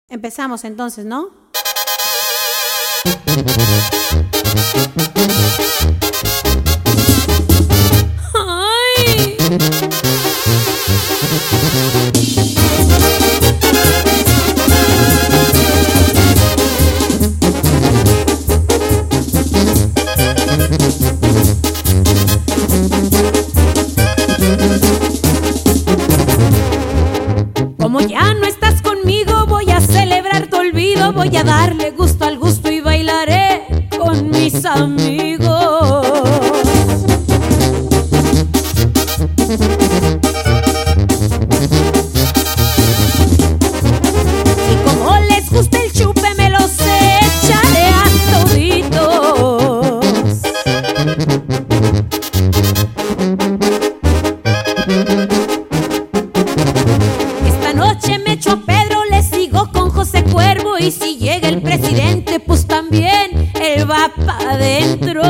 Empezamos entonces, ¿no? ¡Ay! Como ya no estás conmigo, voy a celebrar tu olvido. Voy a darle gusto al gusto y bailaré con mis amigos. Y como les gusta el chupe, me los echaré a toditos. Esta noche me echo a Pedro, le sigo con José Cuervo, y si llega el presidente, pues también él va pa' adentro.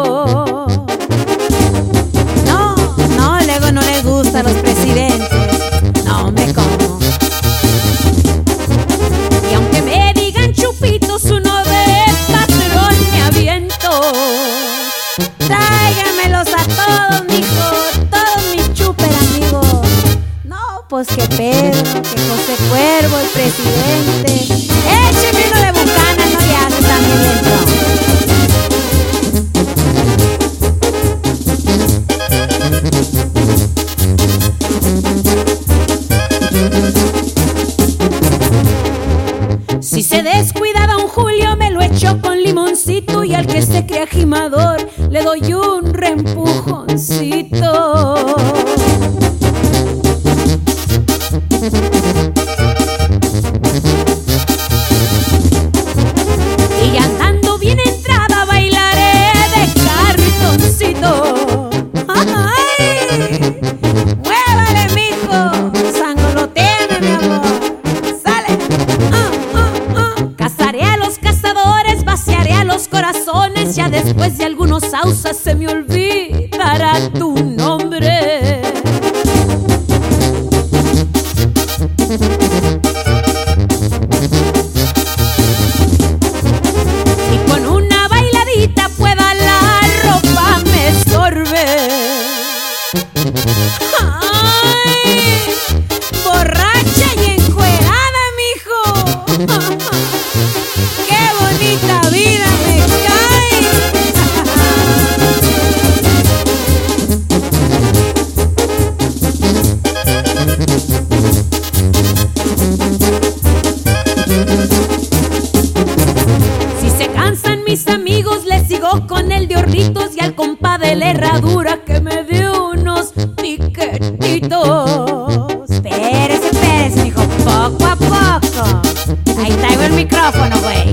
No, luego no le gustan los presidentes. No me como. Y aunque me digan chupitos, uno de patrón me aviento. Tráiganmelos a todos, mijo, todos mis chuper amigos. No, pues que Pedro, que José Cuervo, el presidente. Écheme uno de Bucana, no le hace también dentro. Si se descuida don Julio, me lo echo con limoncito, y al que se crea gimador le doy un reempujoncito. Y andando bien entrada, bailaré de cartoncito. ¡Ay! ¡Muévale, mijo! ¡Sangoloteame, mi amor! ¡Sale! Cazaré a los cazadores, vaciaré a los corazones. Ya después de algunos sausas se me olvidará tu nombre. Y con una bailadita pueda la ropa me estorbe. ¡Ay! Borracha y encuerada, mijo. ¡Qué bonita vida me cae! Si se cansan mis amigos, les sigo con el de Hornitos, y al compa de la herradura que me dio unos piquetitos. Espérese, mijo, poco a poco. Ahí traigo el micrófono, güey.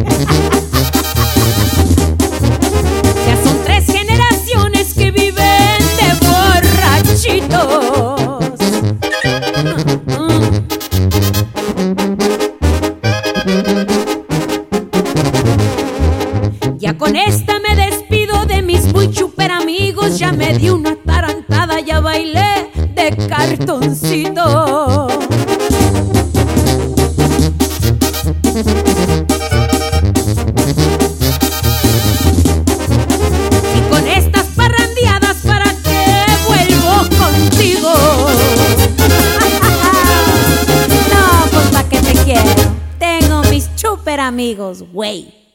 Ya son 3 generaciones que viven de borrachitos. Ya con esta me despido de mis muy chuper amigos. Ya me di una tarantada, ya bailé de cartoncito. Y con estas parrandeadas, ¿para qué vuelvo contigo? No, pues pa' que te quiero. Tengo mis chuper amigos, güey.